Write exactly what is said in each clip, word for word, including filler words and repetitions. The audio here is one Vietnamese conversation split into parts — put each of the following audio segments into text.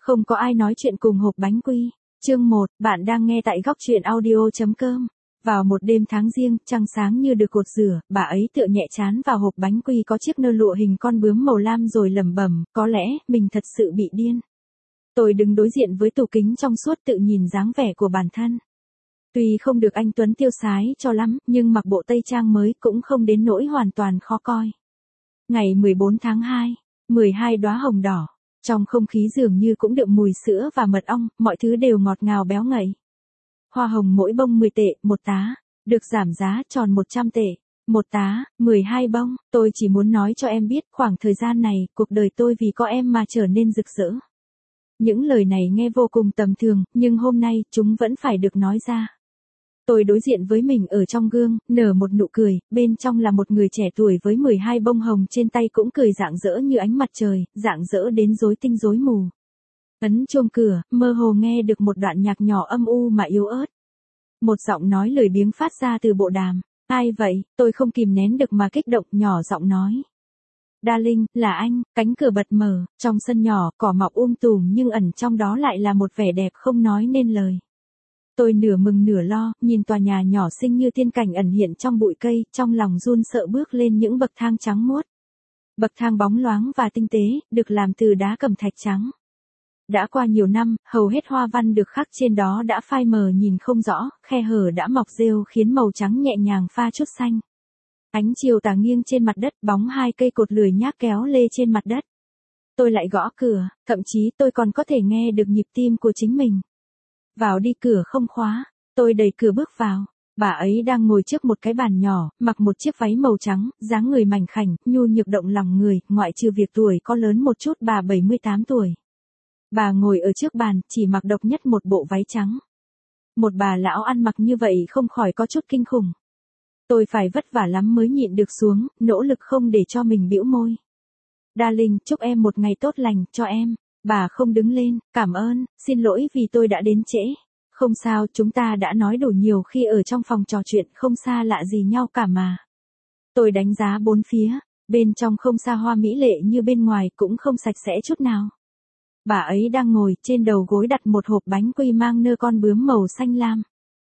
Không có ai nói chuyện cùng hộp bánh quy. Chương một, bạn đang nghe tại góc truyện audio.com. Vào một đêm tháng giêng, trăng sáng như được cột rửa, bà ấy tựa nhẹ chán vào hộp bánh quy có chiếc nơ lụa hình con bướm màu lam rồi lẩm bẩm, có lẽ, mình thật sự bị điên. Tôi đứng đối diện với tủ kính trong suốt tự nhìn dáng vẻ của bản thân. Tuy không được anh Tuấn tiêu sái cho lắm, nhưng mặc bộ tây trang mới cũng không đến nỗi hoàn toàn khó coi. Ngày mười bốn tháng hai, mười hai đóa hồng đỏ. Trong không khí dường như cũng đượm mùi sữa và mật ong, mọi thứ đều ngọt ngào béo ngậy. Hoa hồng mỗi bông mười tệ, một tá, được giảm giá tròn một trăm tệ, một tá, mười hai bông. Tôi chỉ muốn nói cho em biết, khoảng thời gian này, cuộc đời tôi vì có em mà trở nên rực rỡ. Những lời này nghe vô cùng tầm thường, nhưng hôm nay, chúng vẫn phải được nói ra. Tôi đối diện với mình ở trong gương, nở một nụ cười, bên trong là một người trẻ tuổi với mười hai bông hồng trên tay cũng cười rạng rỡ như ánh mặt trời, rạng rỡ đến rối tinh rối mù. Ấn chuông cửa, mơ hồ nghe được một đoạn nhạc nhỏ âm u mà yếu ớt. Một giọng nói lười biếng phát ra từ bộ đàm. Ai vậy? Tôi không kìm nén được mà kích động, nhỏ giọng nói. Darling, là anh. Cánh cửa bật mở, trong sân nhỏ, cỏ mọc um tùm nhưng ẩn trong đó lại là một vẻ đẹp không nói nên lời. Tôi nửa mừng nửa lo, nhìn tòa nhà nhỏ xinh như tiên cảnh ẩn hiện trong bụi cây, trong lòng run sợ bước lên những bậc thang trắng muốt. Bậc thang bóng loáng và tinh tế, được làm từ đá cẩm thạch trắng. Đã qua nhiều năm, hầu hết hoa văn được khắc trên đó đã phai mờ nhìn không rõ, khe hở đã mọc rêu khiến màu trắng nhẹ nhàng pha chút xanh. Ánh chiều tà nghiêng trên mặt đất, bóng hai cây cột lười nhác kéo lê trên mặt đất. Tôi lại gõ cửa, thậm chí tôi còn có thể nghe được nhịp tim của chính mình. Vào đi, cửa không khóa, tôi đẩy cửa bước vào. Bà ấy đang ngồi trước một cái bàn nhỏ, mặc một chiếc váy màu trắng, dáng người mảnh khảnh, nhu nhược động lòng người, ngoại trừ việc tuổi có lớn một chút bà bảy mươi tám tuổi. Bà ngồi ở trước bàn, chỉ mặc độc nhất một bộ váy trắng. Một bà lão ăn mặc như vậy không khỏi có chút kinh khủng. Tôi phải vất vả lắm mới nhịn được xuống, nỗ lực không để cho mình bĩu môi. Darling, chúc em một ngày tốt lành, cho em. Bà không đứng lên, cảm ơn, xin lỗi vì tôi đã đến trễ. Không sao, chúng ta đã nói đủ nhiều khi ở trong phòng trò chuyện, không xa lạ gì nhau cả mà. Tôi đánh giá bốn phía, bên trong không xa hoa mỹ lệ như bên ngoài, cũng không sạch sẽ chút nào. Bà ấy đang ngồi, trên đầu gối đặt một hộp bánh quy mang nơ con bướm màu xanh lam.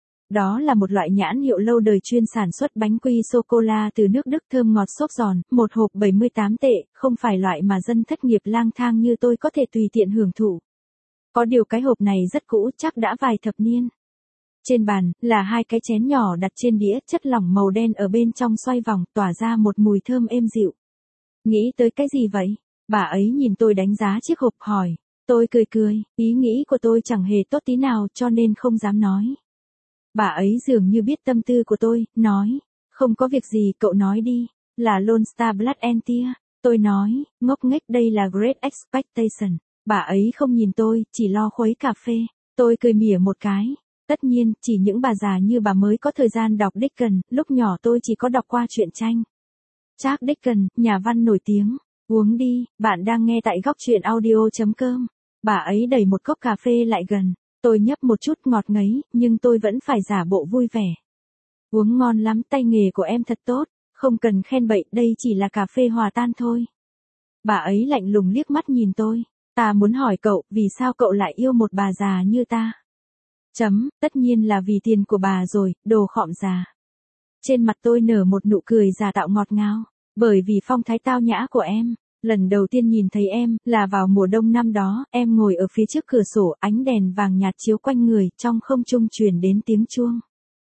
Đó là một loại nhãn hiệu lâu đời chuyên sản xuất bánh quy sô-cô-la từ nước Đức thơm ngọt xốp giòn, một hộp bảy mươi tám tệ, không phải loại mà dân thất nghiệp lang thang như tôi có thể tùy tiện hưởng thụ. Có điều cái hộp này rất cũ, chắc đã vài thập niên. Trên bàn, là hai cái chén nhỏ đặt trên đĩa, chất lỏng màu đen ở bên trong xoay vòng, tỏa ra một mùi thơm êm dịu. Nghĩ tới cái gì vậy? Bà ấy nhìn tôi đánh giá chiếc hộp hỏi. Tôi cười cười, ý nghĩ của tôi chẳng hề tốt tí nào cho nên không dám nói. Bà ấy dường như biết tâm tư của tôi, nói, không có việc gì, cậu nói đi, là Lone Star Blood and Tear. Tôi nói, ngốc nghếch, đây là Great Expectation. Bà ấy không nhìn tôi, chỉ lo khuấy cà phê. Tôi cười mỉa một cái. Tất nhiên, chỉ những bà già như bà mới có thời gian đọc Dickens, lúc nhỏ tôi chỉ có đọc qua truyện tranh. Charles Dickens, nhà văn nổi tiếng. Uống đi, bạn đang nghe tại góc truyện audio.com. Bà ấy đẩy một cốc cà phê lại gần. Tôi nhấp một chút ngọt ngấy, nhưng tôi vẫn phải giả bộ vui vẻ. Uống ngon lắm, tay nghề của em thật tốt, không cần khen bậy, đây chỉ là cà phê hòa tan thôi. Bà ấy lạnh lùng liếc mắt nhìn tôi. Ta muốn hỏi cậu, vì sao cậu lại yêu một bà già như ta? Chấm, tất nhiên là vì tiền của bà rồi, đồ khọm già. Trên mặt tôi nở một nụ cười giả tạo ngọt ngào, bởi vì phong thái tao nhã của em. Lần đầu tiên nhìn thấy em, là vào mùa đông năm đó, em ngồi ở phía trước cửa sổ, ánh đèn vàng nhạt chiếu quanh người, trong không trung truyền đến tiếng chuông.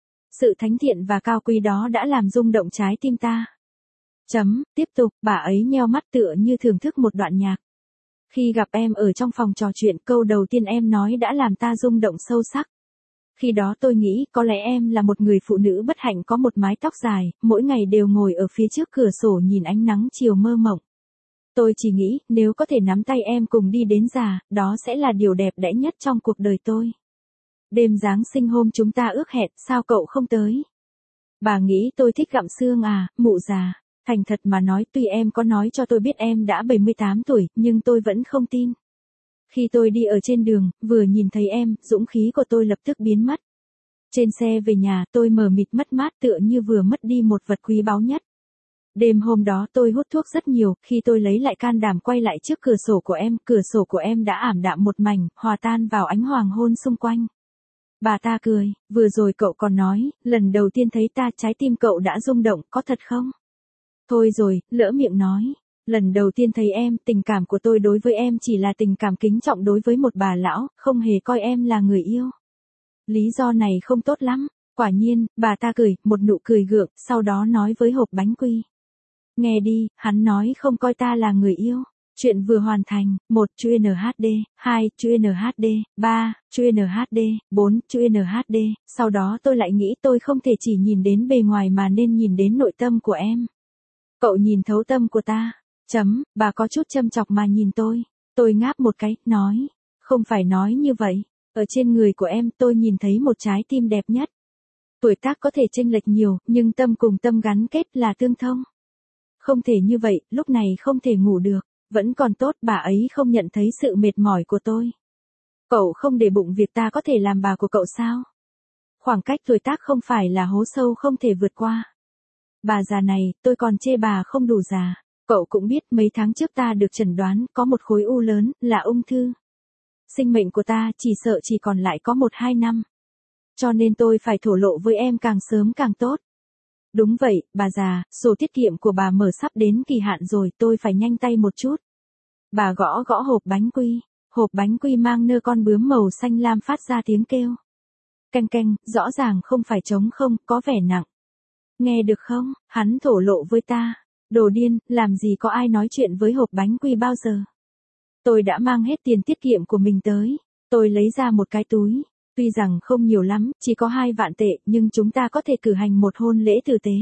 Sự thánh thiện và cao quý đó đã làm rung động trái tim ta. Chấm, tiếp tục, bà ấy nheo mắt tựa như thưởng thức một đoạn nhạc. Khi gặp em ở trong phòng trò chuyện, câu đầu tiên em nói đã làm ta rung động sâu sắc. Khi đó tôi nghĩ, có lẽ em là một người phụ nữ bất hạnh có một mái tóc dài, mỗi ngày đều ngồi ở phía trước cửa sổ nhìn ánh nắng chiều mơ mộng. Tôi chỉ nghĩ, nếu có thể nắm tay em cùng đi đến già, đó sẽ là điều đẹp đẽ nhất trong cuộc đời tôi. Đêm Giáng sinh hôm chúng ta ước hẹn, sao cậu không tới? Bà nghĩ tôi thích gặm xương à, mụ già. Thành thật mà nói, tuy em có nói cho tôi biết em đã bảy mươi tám tuổi, nhưng tôi vẫn không tin. Khi tôi đi ở trên đường, vừa nhìn thấy em, dũng khí của tôi lập tức biến mất. Trên xe về nhà, tôi mờ mịt mất mát tựa như vừa mất đi một vật quý báu nhất. Đêm hôm đó tôi hút thuốc rất nhiều, khi tôi lấy lại can đảm quay lại trước cửa sổ của em, cửa sổ của em đã ảm đạm một mảnh, hòa tan vào ánh hoàng hôn xung quanh. Bà ta cười, vừa rồi cậu còn nói, lần đầu tiên thấy ta trái tim cậu đã rung động, có thật không? Thôi rồi, lỡ miệng nói. Lần đầu tiên thấy em, tình cảm của tôi đối với em chỉ là tình cảm kính trọng đối với một bà lão, không hề coi em là người yêu. Lý do này không tốt lắm. Quả nhiên, bà ta cười, một nụ cười gượng, sau đó nói với hộp bánh quy. Nghe đi, hắn nói không coi ta là người yêu. Chuyện vừa hoàn thành, một chuyên en hát đê, hai chuyên en hát đê, ba chuyên en hát đê, bốn chuyên en hát đê, sau đó tôi lại nghĩ tôi không thể chỉ nhìn đến bề ngoài mà nên nhìn đến nội tâm của em. Cậu nhìn thấu tâm của ta. Chấm, bà có chút châm chọc mà nhìn tôi. Tôi ngáp một cái, nói. Không phải nói như vậy. Ở trên người của em tôi nhìn thấy một trái tim đẹp nhất. Tuổi tác có thể chênh lệch nhiều, nhưng tâm cùng tâm gắn kết là tương thông. Không thể như vậy, lúc này không thể ngủ được. Vẫn còn tốt bà ấy không nhận thấy sự mệt mỏi của tôi. Cậu không để bụng việc ta có thể làm bà của cậu sao? Khoảng cách tuổi tác không phải là hố sâu không thể vượt qua. Bà già này, tôi còn chê bà không đủ già. Cậu cũng biết mấy tháng trước ta được chẩn đoán có một khối u lớn, là ung thư. Sinh mệnh của ta chỉ sợ chỉ còn lại có một hai năm. Cho nên tôi phải thổ lộ với em càng sớm càng tốt. Đúng vậy, bà già, sổ tiết kiệm của bà mở sắp đến kỳ hạn rồi, tôi phải nhanh tay một chút. Bà gõ gõ hộp bánh quy. Hộp bánh quy mang nơ con bướm màu xanh lam phát ra tiếng kêu. Canh canh, rõ ràng không phải trống không, có vẻ nặng. Nghe được không, hắn thổ lộ với ta. Đồ điên, làm gì có ai nói chuyện với hộp bánh quy bao giờ. Tôi đã mang hết tiền tiết kiệm của mình tới. Tôi lấy ra một cái túi. Tuy rằng không nhiều lắm, chỉ có hai vạn tệ, nhưng chúng ta có thể cử hành một hôn lễ tử tế.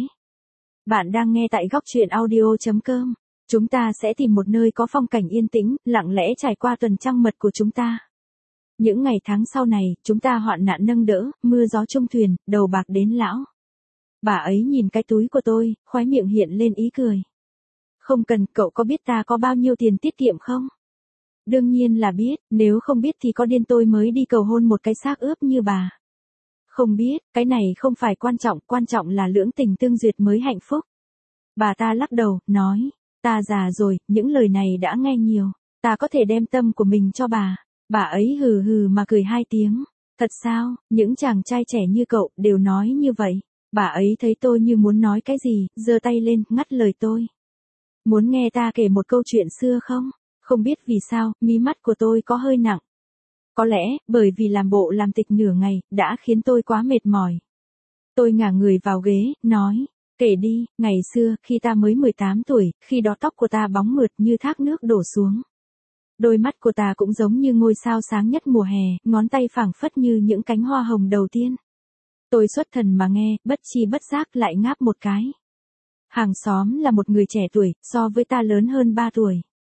Bạn đang nghe tại góc truyện audio chấm com. Chúng ta sẽ tìm một nơi có phong cảnh yên tĩnh, lặng lẽ trải qua tuần trăng mật của chúng ta. Những ngày tháng sau này, chúng ta hoạn nạn nâng đỡ, mưa gió chung thuyền, đầu bạc đến lão. Bà ấy nhìn cái túi của tôi, khóe miệng hiện lên ý cười. Không cần, cậu có biết ta có bao nhiêu tiền tiết kiệm không? Đương nhiên là biết, nếu không biết thì có điên tôi mới đi cầu hôn một cái xác ướp như bà. Không biết, cái này không phải quan trọng, quan trọng là lưỡng tình tương duyệt mới hạnh phúc. Bà ta lắc đầu, nói, ta già rồi, những lời này đã nghe nhiều, ta có thể đem tâm của mình cho bà. Bà ấy hừ hừ mà cười hai tiếng. Thật sao, những chàng trai trẻ như cậu đều nói như vậy. Bà ấy thấy tôi như muốn nói cái gì, giơ tay lên, ngắt lời tôi. Muốn nghe ta kể một câu chuyện xưa không? Không biết vì sao, mí mắt của tôi có hơi nặng. Có lẽ, bởi vì làm bộ làm tịch nửa ngày, đã khiến tôi quá mệt mỏi. Tôi ngả người vào ghế, nói, kể đi, ngày xưa, khi ta mới mười tám tuổi, khi đó tóc của ta bóng mượt như thác nước đổ xuống. Đôi mắt của ta cũng giống như ngôi sao sáng nhất mùa hè, ngón tay phảng phất như những cánh hoa hồng đầu tiên. Tôi xuất thần mà nghe, bất chi bất giác lại ngáp một cái. Hàng xóm là một người trẻ tuổi, so với ta lớn hơn ba tuổi.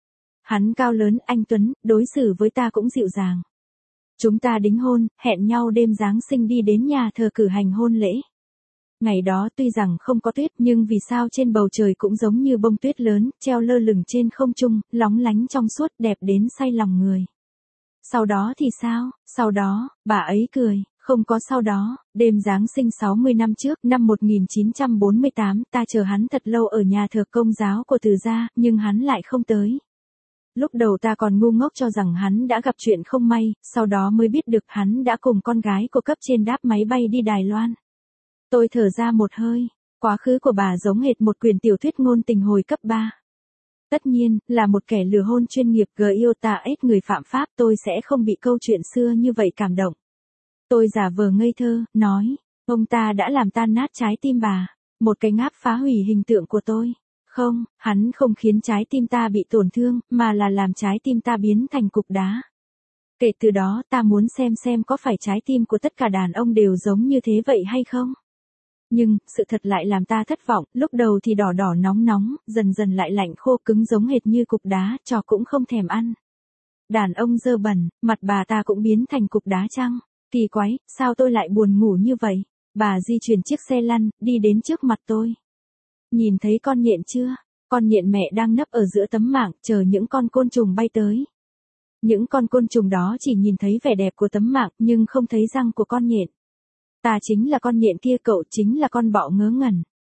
Hắn cao lớn, anh tuấn, đối xử với ta cũng dịu dàng. Chúng ta đính hôn, hẹn nhau đêm Giáng sinh đi đến nhà thờ cử hành hôn lễ. Ngày đó tuy rằng không có tuyết nhưng vì sao trên bầu trời cũng giống như bông tuyết lớn, treo lơ lửng trên không trung, lóng lánh trong suốt đẹp đến say lòng người. Sau đó thì sao? Sau đó, bà ấy cười, không có sau đó, đêm Giáng sinh sáu mươi năm trước, năm một nghìn chín trăm bốn mươi tám, ta chờ hắn thật lâu ở nhà thờ Công giáo của Từ gia, nhưng hắn lại không tới. Lúc đầu ta còn ngu ngốc cho rằng hắn đã gặp chuyện không may, sau đó mới biết được hắn đã cùng con gái của cấp trên đáp máy bay đi Đài Loan. Tôi thở ra một hơi, quá khứ của bà giống hệt một quyển tiểu thuyết ngôn tình hồi cấp ba. Tất nhiên, là một kẻ lừa hôn chuyên nghiệp gờ yêu ta ếch người phạm pháp tôi sẽ không bị câu chuyện xưa như vậy cảm động. Tôi giả vờ ngây thơ, nói, ông ta đã làm tan nát trái tim bà, một cái ngáp phá hủy hình tượng của tôi. Không, hắn không khiến trái tim ta bị tổn thương, mà là làm trái tim ta biến thành cục đá. Kể từ đó ta muốn xem xem có phải trái tim của tất cả đàn ông đều giống như thế vậy hay không. Nhưng, sự thật lại làm ta thất vọng, lúc đầu thì đỏ đỏ nóng nóng, dần dần lại lạnh khô cứng giống hệt như cục đá, trò cũng không thèm ăn. Đàn ông dơ bẩn, mặt bà ta cũng biến thành cục đá chăng? Kỳ quái, sao tôi lại buồn ngủ như vậy? Bà di chuyển chiếc xe lăn, đi đến trước mặt tôi. Nhìn thấy con nhện chưa? Con nhện mẹ đang nấp ở giữa tấm mảng, chờ những con côn trùng bay tới. Những con côn trùng đó chỉ nhìn thấy vẻ đẹp của tấm mảng, nhưng không thấy răng của con nhện. Ta chính là con nhện kia, cậu chính là con bọ ngớ ngẩn.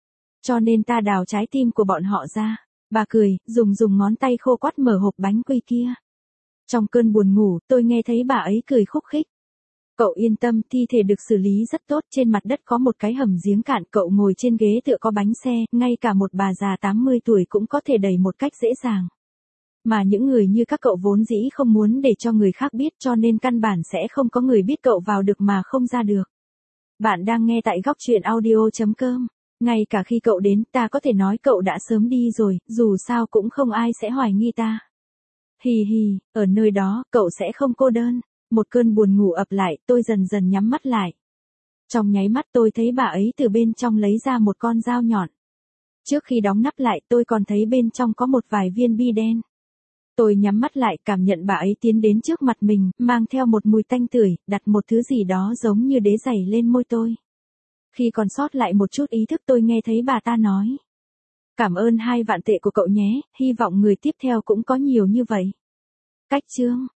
cho nên ta đào trái tim của bọn họ ra. Bà cười, dùng dùng ngón tay khô quắt mở hộp bánh quy kia. Trong cơn buồn ngủ, tôi nghe thấy bà ấy cười khúc khích. Cậu yên tâm, thi thể được xử lý rất tốt, trên mặt đất có một cái hầm giếng cạn, cậu ngồi trên ghế tựa có bánh xe, ngay cả một bà già tám mươi tuổi cũng có thể đẩy một cách dễ dàng. Mà những người như các cậu vốn dĩ không muốn để cho người khác biết, cho nên căn bản sẽ không có người biết cậu vào được mà không ra được. Bạn đang nghe tại góc truyện audio chấm com. Ngay cả khi cậu đến, ta có thể nói cậu đã sớm đi rồi, dù sao cũng không ai sẽ hoài nghi ta. Hì hì, ở nơi đó, cậu sẽ không cô đơn. Một cơn buồn ngủ ập lại, tôi dần dần nhắm mắt lại. Trong nháy mắt tôi thấy bà ấy từ bên trong lấy ra một con dao nhọn. Trước khi đóng nắp lại, tôi còn thấy bên trong có một vài viên bi đen. Tôi nhắm mắt lại, cảm nhận bà ấy tiến đến trước mặt mình, mang theo một mùi tanh tưởi, đặt một thứ gì đó giống như đế giày lên môi tôi. Khi còn sót lại một chút ý thức, tôi nghe thấy bà ta nói. Cảm ơn hai vạn tệ của cậu nhé, hy vọng người tiếp theo cũng có nhiều như vậy. Cách chương